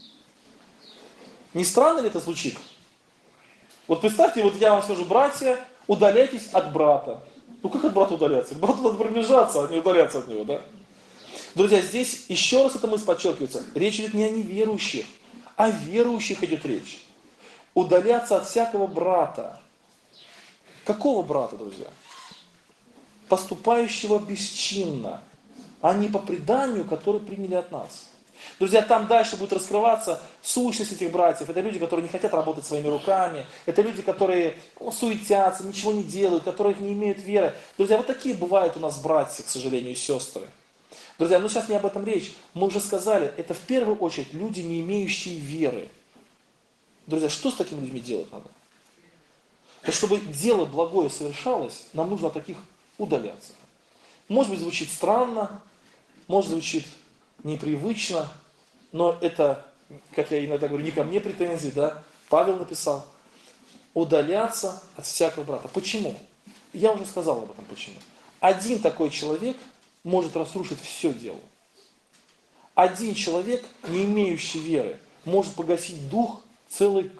Не странно ли это звучит? Вот представьте, вот я вам скажу, братья, удаляйтесь от брата. Ну как от брата удаляться? К брату надо приближаться, а не удаляться от него, да? Друзья, здесь еще раз эта мысль подчеркивается. Речь идет не о неверующих, о верующих идет речь. Удаляться от всякого брата. Какого брата, друзья? Поступающего бесчинно, а не по преданию, который приняли от нас. Друзья, там дальше будет раскрываться сущность этих братьев. Это люди, которые не хотят работать своими руками. Это люди, которые суетятся, ничего не делают, которые не имеют веры. Друзья, вот такие бывают у нас братья, к сожалению, и сестры. Друзья, сейчас не об этом речь. Мы уже сказали, это в первую очередь люди, не имеющие веры. Друзья, что с такими людьми делать надо? То, чтобы дело благое совершалось, нам нужно от таких удаляться. Может быть, звучит странно, может, звучит непривычно, но это, как я иногда говорю, не ко мне претензии, да, Павел написал, удаляться от всякого брата. Почему? Я уже сказал об этом почему. Один такой человек может разрушить все дело. Один человек, не имеющий веры, может погасить дух целой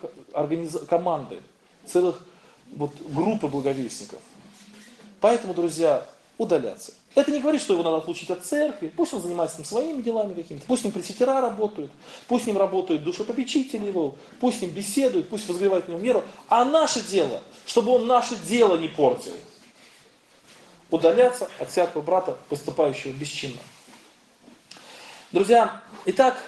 команды, целых группы благовестников. Поэтому, друзья, удаляться. Это не говорит, что его надо отлучить от церкви, пусть он занимается там своими делами какими-то, пусть с ним пресвитера работают, пусть с ним работают душепопечители его, пусть с ним беседуют, пусть возгревают в нем веру. А наше дело, чтобы он наше дело не портил. Удаляться от всякого брата, поступающего бесчинно. Друзья, итак,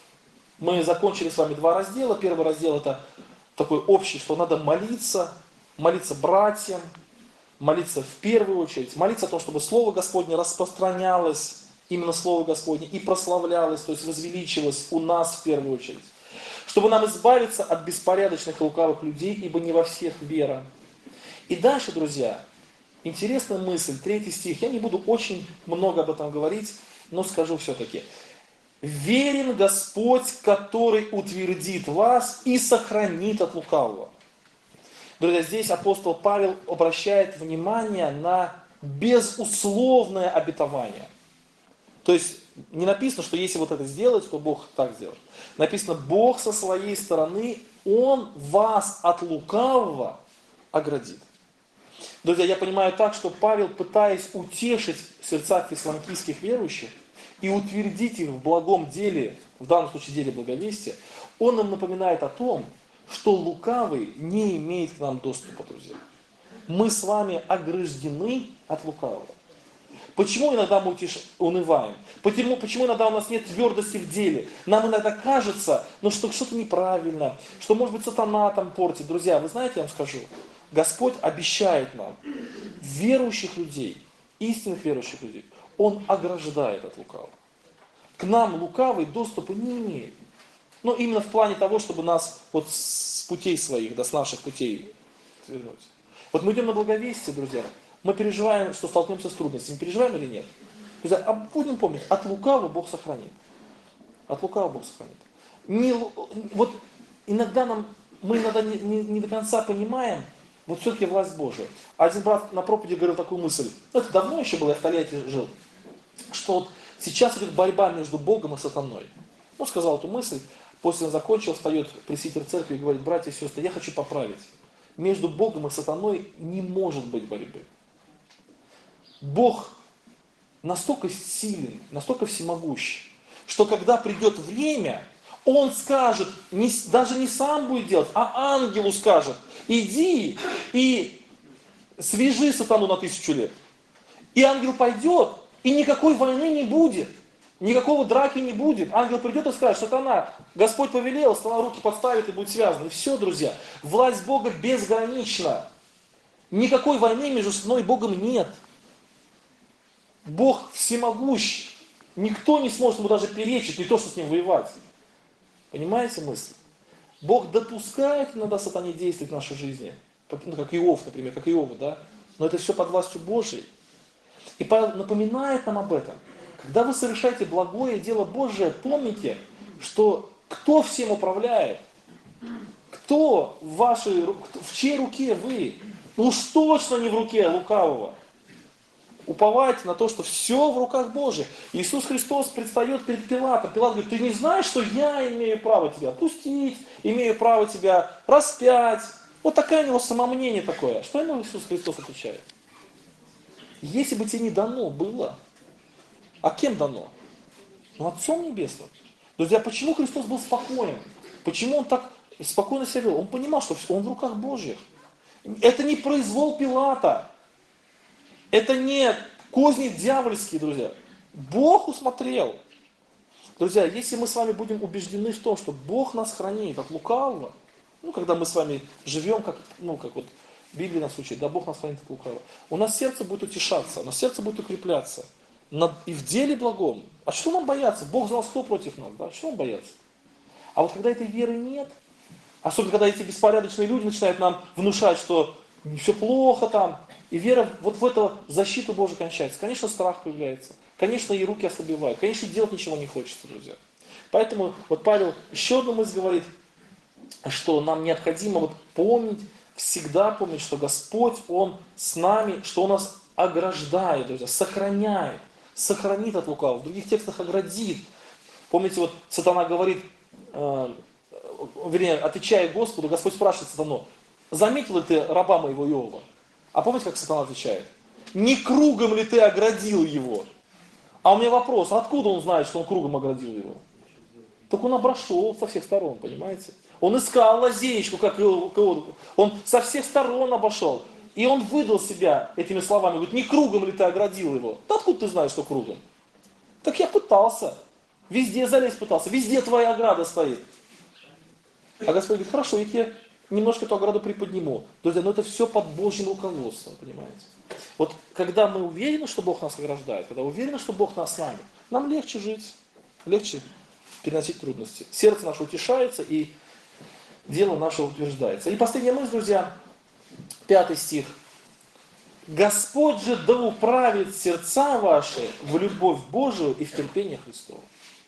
мы закончили с вами 2 раздела. Первый раздел это такой общий, что надо молиться братьям, молиться в первую очередь, молиться о том, чтобы Слово Господне распространялось, именно Слово Господне, и прославлялось, то есть возвеличилось у нас в первую очередь. Чтобы нам избавиться от беспорядочных и лукавых людей, ибо не во всех вера. И дальше, друзья, интересная мысль, 3 стих. Я не буду очень много об этом говорить, но скажу все-таки. «Верен Господь, который утвердит вас и сохранит от лукавого». Друзья, здесь апостол Павел обращает внимание на безусловное обетование. То есть не написано, что если вот это сделать, то Бог так сделает. Написано, Бог со своей стороны, Он вас от лукавого оградит. Друзья, я понимаю так, что Павел, пытаясь утешить сердца фессалоникийских верующих и утвердить их в благом деле, в данном случае деле благовестия, он им напоминает о том, что лукавый не имеет к нам доступа, друзья. Мы с вами ограждены от лукавого. Почему иногда мы унываем? Почему иногда у нас нет твердости в деле? Нам иногда кажется, что что-то неправильно, что может быть сатана там портит. Друзья, вы знаете, я вам скажу, Господь обещает нам, верующих людей, истинных верующих людей, Он ограждает от лукавого. К нам лукавый доступа не имеет. Но именно в плане того, чтобы нас вот с путей своих, с наших путей вернуть. Вот мы идем на благовестие, друзья, мы переживаем, что столкнемся с трудностями. Переживаем или нет? Друзья, а будем помнить, от лукавого Бог сохранит. От лукавого Бог сохранит. Вот иногда мы иногда не до конца понимаем, вот все-таки власть Божия. Один брат на проповеди говорил такую мысль, это давно еще было, я в Тольятти жил, что вот сейчас идет борьба между Богом и сатаной. Сказал эту мысль, после он закончил, встает пресвитер церкви и говорит, братья и сестры, я хочу поправить. Между Богом и сатаной не может быть борьбы. Бог настолько силен, настолько всемогущий, что когда придет время, Он скажет, даже не сам будет делать, а ангелу скажет, иди и свяжи сатану на 1000 лет. И ангел пойдет, и никакой войны не будет. Никакого драки не будет. Ангел придет и скажет, сатана, Господь повелел, сатана руки подставит и будет связан. И все, друзья, власть Бога безгранична. Никакой войны между сатаной и Богом нет. Бог всемогущ. Никто не сможет ему даже перечить, не то, что с ним воевать. Понимаете мысль? Бог допускает иногда сатане действовать в нашей жизни. Как Иов, например, как Иова, да? Но это все под властью Божией. И Павел напоминает нам об этом. Когда вы совершаете благое дело Божие, помните, что кто всем управляет? Кто в чьей руке вы? Уж точно не в руке лукавого. Уповайте на то, что все в руках Божьих. Иисус Христос предстает перед Пилатом. Пилат говорит, ты не знаешь, что я имею право тебя отпустить, имею право тебя распять. Вот такое у него самомнение такое. Что ему Иисус Христос отвечает? Если бы тебе не дано было, а кем дано? Отцом Небесным. Друзья, почему Христос был спокоен? Почему Он так спокойно себя вел? Он понимал, что Он в руках Божьих. Это не произвол Пилата. Это не козни дьявольские, друзья. Бог усмотрел. Друзья, если мы с вами будем убеждены в том, что Бог нас хранит от лукавого, когда мы с вами живем, как вот Библия нас учит, да, Бог нас хранит от лукавого, у нас сердце будет утешаться, у нас сердце будет укрепляться. И в деле благом. А что нам бояться? Бог знал, кто против нас, да? Что нам бояться? А вот когда этой веры нет, особенно когда эти беспорядочные люди начинают нам внушать, что все плохо там, и вера вот в эту защиту Божию кончается. Конечно, страх появляется. Конечно, и руки ослабевают. Конечно, делать ничего не хочется, друзья. Поэтому вот Павел еще одну мысль говорит, что нам необходимо помнить, всегда помнить, что Господь, Он с нами, что Он нас ограждает, друзья, сохраняет, сохранит от лукавого. В других текстах оградит. Помните, вот сатана говорит, отвечая Господу, Господь спрашивает сатану, заметил ли ты раба моего Иова? А помните, как сатана отвечает? не кругом ли ты оградил его? А у меня вопрос, откуда он знает, что он кругом оградил его? Так он обошел со всех сторон, понимаете? Он искал лазеечку, как его, он со всех сторон обошел. И он выдал себя этими словами, говорит, не кругом ли ты оградил его? Да откуда ты знаешь, что кругом? Так я пытался, везде залезть пытался, везде твоя ограда стоит. А Господь говорит, хорошо, я тебе немножко эту ограду приподниму. Друзья, но это все под Божьим руководством, понимаете? Вот когда мы уверены, что Бог нас ограждает, когда уверены, что Бог нас с нами, нам легче жить, легче переносить трудности. Сердце наше утешается, и дело наше утверждается. И последняя мысль, друзья, 5 стих. Господь же да управит сердца ваши в любовь Божию и в терпение Христово.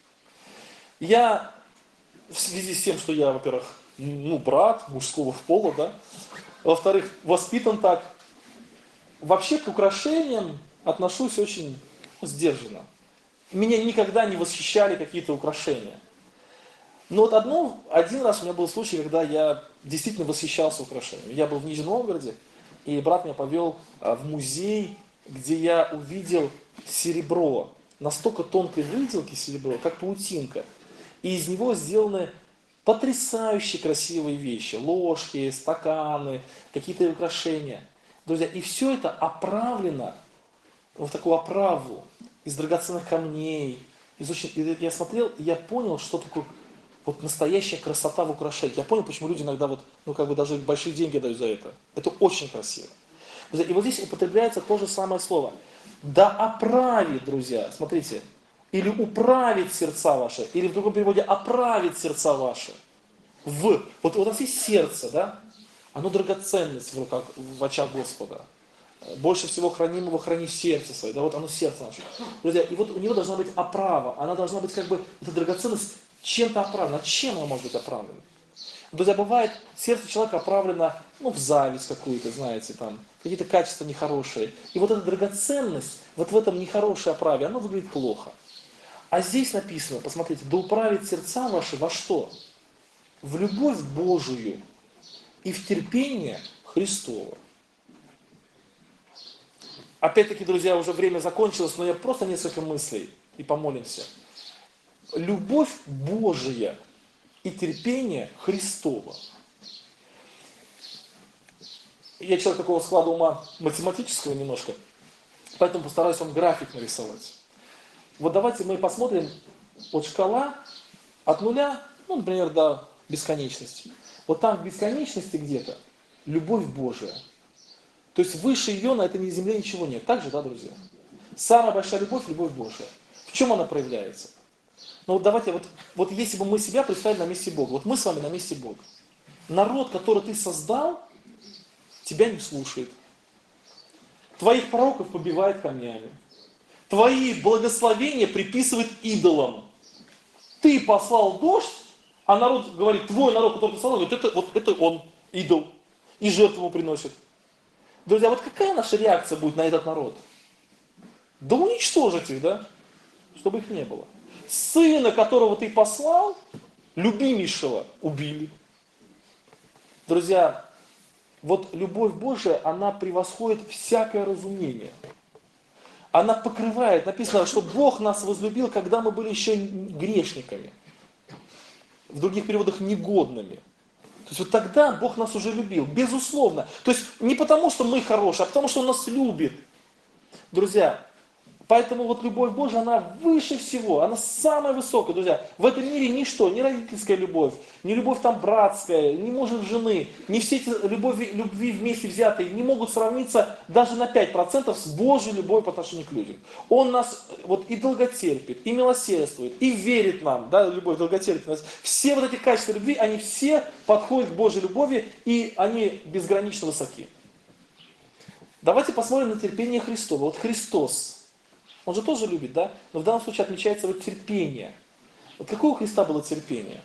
Я, в связи с тем, что я, во-первых, брат мужского пола, да, во-вторых, воспитан так, вообще к украшениям отношусь очень сдержанно. Меня никогда не восхищали какие-то украшения. Но вот один раз у меня был случай, когда я действительно восхищался украшениями. Я был в Нижнем Новгороде, и брат меня повел в музей, где я увидел серебро. Настолько тонкой выделки серебро, как паутинка. И из него сделаны потрясающе красивые вещи. Ложки, стаканы, какие-то украшения. Друзья, и все это оправлено в такую оправу из драгоценных камней. Я смотрел, и я понял, что такое вот настоящая красота в украшениях. Я понял, почему люди иногда даже большие деньги дают за это. Это очень красиво. Друзья, и вот здесь употребляется то же самое слово. Да оправит, друзья, смотрите, или управит сердца ваши, или в другом переводе оправит сердца ваши. Вот у нас есть сердце, да? Оно драгоценность в очах Господа. Больше всего хранимого храни в сердце свое. Да, вот оно сердце наше. Друзья, и вот у него должна быть оправа. Она должна быть эта драгоценность чем-то оправлена. Чем она может быть оправлена? Друзья, бывает, сердце человека оправлено, в зависть какую-то, знаете, там, какие-то качества нехорошие. И вот эта драгоценность, вот в этом нехорошей оправе, она выглядит плохо. А здесь написано, посмотрите, да управит сердца ваши во что? В любовь Божию и в терпение Христово. Опять-таки, друзья, уже время закончилось, но я просто несколько мыслей и помолимся. Любовь Божия и терпение Христово. Я человек такого склада ума математического немножко, поэтому постараюсь вам график нарисовать. Вот давайте мы посмотрим, вот шкала от нуля, например, до бесконечности. Вот там в бесконечности где-то любовь Божия. То есть выше ее на этой земле ничего нет. Так же, да, друзья? Самая большая любовь – любовь Божия. В чем она проявляется? Давайте, вот если бы мы себя представили на месте Бога, вот мы с вами на месте Бога. Народ, который ты создал, тебя не слушает. Твоих пророков побивает камнями. Твои благословения приписывает идолам. Ты послал дождь, а народ говорит, твой народ, который ты послал, говорит, это он, идол. И жертву ему приносит. Друзья, вот какая наша реакция будет на этот народ? Да уничтожить их, да? Чтобы их не было. Сына, которого ты послал, любимейшего, убили. Друзья, вот любовь Божия, она превосходит всякое разумение. Она покрывает, написано, что Бог нас возлюбил, когда мы были еще грешниками. В других переводах негодными. То есть вот тогда Бог нас уже любил, безусловно. То есть не потому, что мы хорошие, а потому, что Он нас любит. Друзья, поэтому вот любовь Божия, она выше всего, она самая высокая, друзья. В этом мире ничто, ни родительская любовь, ни любовь там братская, ни мужа жены, ни все эти любви вместе взятые не могут сравниться даже на 5% с Божьей любовью по отношению к людям. Он нас и долготерпит, и милосердствует, и верит нам, да, любовь, долготерпит. Все вот эти качества любви, они все подходят к Божьей любови, и они безгранично высоки. Давайте посмотрим на терпение Христова. Вот Христос, Он же тоже любит, да? Но в данном случае отмечается терпение. Вот какое у Христа было терпение?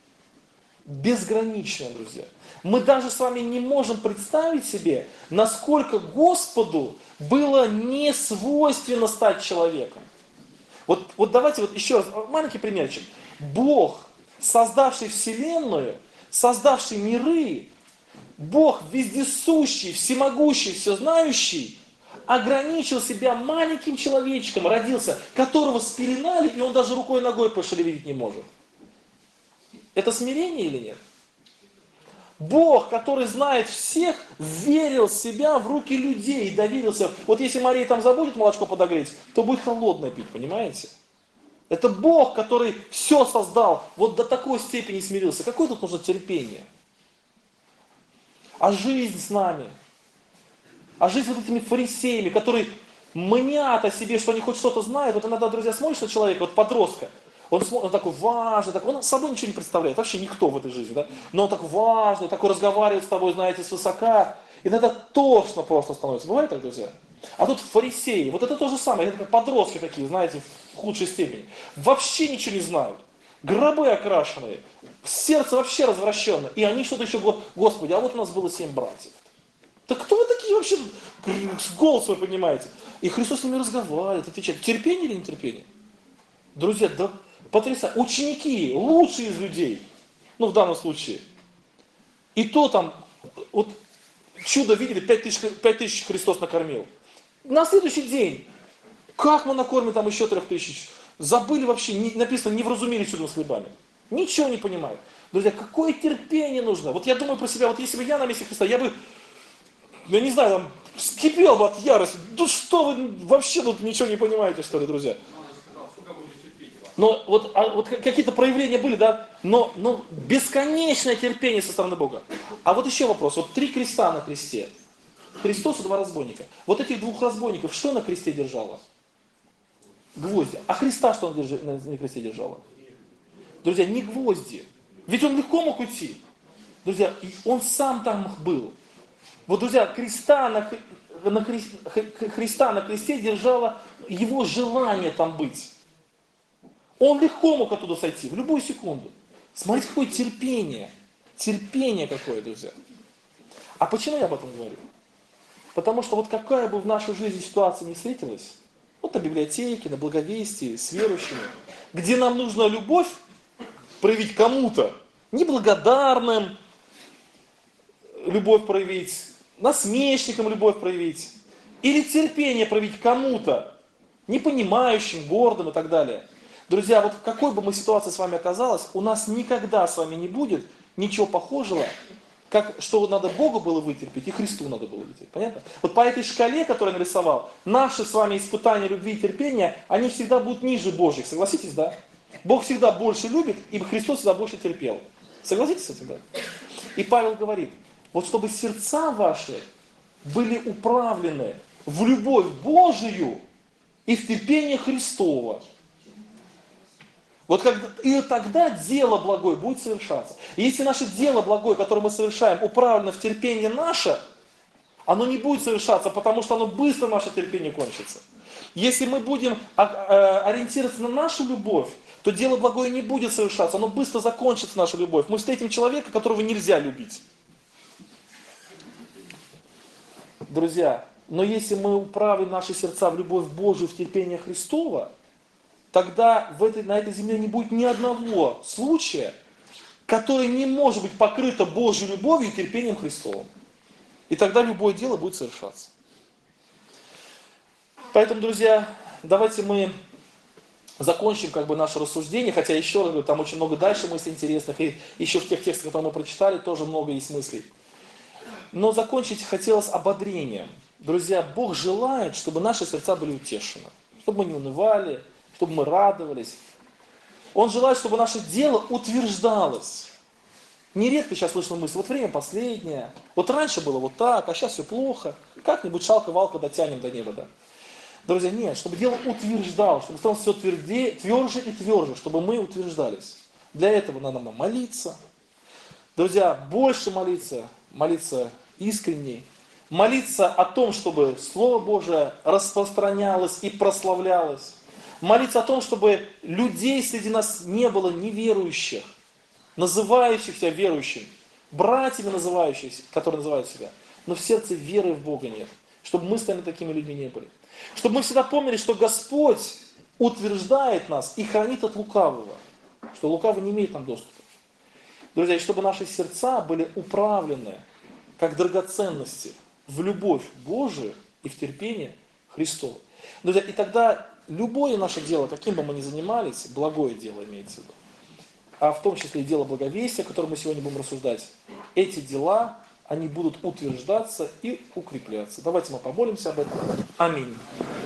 Безграничное, друзья. Мы даже с вами не можем представить себе, насколько Господу было не свойственно стать человеком. Вот давайте еще раз, маленький примерчик. Бог, создавший Вселенную, создавший миры, Бог вездесущий, всемогущий, всезнающий, ограничил себя маленьким человечком, родился, которого спеленали, и он даже рукой и ногой пошевелить не может. Это смирение или нет? Бог, который знает всех, верил в себя в руки людей и доверился. Вот если Мария там забудет молочко подогреть, то будет холодное пить, понимаете? Это Бог, который все создал, вот до такой степени смирился. Какое тут нужно терпение? А жизнь с нами? А жизнь вот этими фарисеями, которые мнят о себе, что они хоть что-то знают. Вот иногда, друзья, смотришь на человека, вот подростка, он такой важный, он с собой ничего не представляет, вообще никто в этой жизни, да? Но он такой важный, такой разговаривает с тобой, знаете, свысока. Иногда тошно просто становится. Бывает так, друзья? А тут фарисеи, вот это то же самое, это подростки такие, знаете, в худшей степени. Вообще ничего не знают. Гробы окрашенные, сердце вообще развращенное. И они что-то еще, Господи, а вот у нас было 7 братьев. Да кто вы такие вообще, голос вы понимаете? И Христос с ними разговаривает, отвечает. Терпение или не терпение? Друзья, да потрясающе. Ученики, лучшие из людей, ну в данном случае. И то там, вот чудо видели, 5 тысяч Христос накормил. На следующий день, как мы накормим там еще 3000? Забыли вообще, написано, не вразумели чудом с хлебами. Ничего не понимают. Друзья, какое терпение нужно? Вот я думаю про себя, вот если бы я на месте Христа, я бы, я не знаю, там, вскипел бы от ярости. Ну что вы вообще тут ничего не понимаете, что ли, друзья? Но вот какие-то проявления были, да, но бесконечное терпение со стороны Бога. А вот еще вопрос, вот 3 креста на кресте. Христос и 2 разбойника. Вот этих 2 разбойников что на кресте держало? Гвозди. А Христа что на кресте держало? Друзья, не гвозди. Ведь он легко мог уйти. Друзья, он сам там был. Вот, друзья, Христа на кресте держало его желание там быть. Он легко мог оттуда сойти, в любую секунду. Смотрите, какое терпение. Терпение какое, друзья. А почему я об этом говорю? Потому что вот какая бы в нашей жизни ситуация ни встретилась, вот на библиотеке, на благовестии, с верующими, где нам нужно любовь проявить кому-то, неблагодарным любовь проявить, насмешникам любовь проявить, или терпение проявить кому-то, непонимающим, гордым и так далее. Друзья, вот в какой бы мы ситуации с вами оказалась, у нас никогда с вами не будет ничего похожего, как что надо Богу было вытерпеть и Христу надо было вытерпеть. Понятно? Вот по этой шкале, которую я нарисовал, наши с вами испытания любви и терпения, они всегда будут ниже Божьих. Согласитесь, да? Бог всегда больше любит, ибо Христос всегда больше терпел. Согласитесь с этим, да? И Павел говорит, вот чтобы сердца ваши были управлены в любовь Божию и в терпение Христово. Вот и тогда дело благое будет совершаться. И если наше дело благое, которое мы совершаем, управлено в терпение наше, оно не будет совершаться, потому что оно быстро, наше терпение, кончится. Если мы будем ориентироваться на нашу любовь, то дело благое не будет совершаться, оно быстро закончится, наша любовь. Мы встретим человека, которого нельзя любить. Друзья, но если мы управим наши сердца в любовь Божию, в терпение Христова, тогда на этой земле не будет ни одного случая, который не может быть покрыто Божьей любовью и терпением Христовым. И тогда любое дело будет совершаться. Поэтому, друзья, давайте мы закончим наше рассуждение, хотя еще раз говорю, там очень много дальше мыслей интересных, и еще в тех текстах, которые мы прочитали, тоже много есть мыслей. Но закончить хотелось ободрением. Друзья, Бог желает, чтобы наши сердца были утешены, чтобы мы не унывали, чтобы мы радовались. Он желает, чтобы наше дело утверждалось. Нередко сейчас слышно мысль, вот время последнее, вот раньше было вот так, а сейчас все плохо, как-нибудь шалка-валка дотянем до неба, да? Друзья, нет, чтобы дело утверждалось, чтобы стало все тверже и тверже, чтобы мы утверждались. Для этого надо нам молиться. Друзья, больше молиться искренне, молиться о том, чтобы Слово Божие распространялось и прославлялось. Молиться о том, чтобы людей среди нас не было неверующих, называющих себя верующими, братьями называющихся, которые называют себя, но в сердце веры в Бога нет. Чтобы мы с вами такими людьми не были. Чтобы мы всегда помнили, что Господь утверждает нас и хранит от лукавого, что лукавый не имеет нам доступа. Друзья, и чтобы наши сердца были управлены, как драгоценности, в любовь Божию и в терпении Христовом. Друзья, и тогда любое наше дело, каким бы мы ни занимались, благое дело имеется в виду, а в том числе и дело благовестия, о котором мы сегодня будем рассуждать, эти дела, они будут утверждаться и укрепляться. Давайте мы помолимся об этом. Аминь.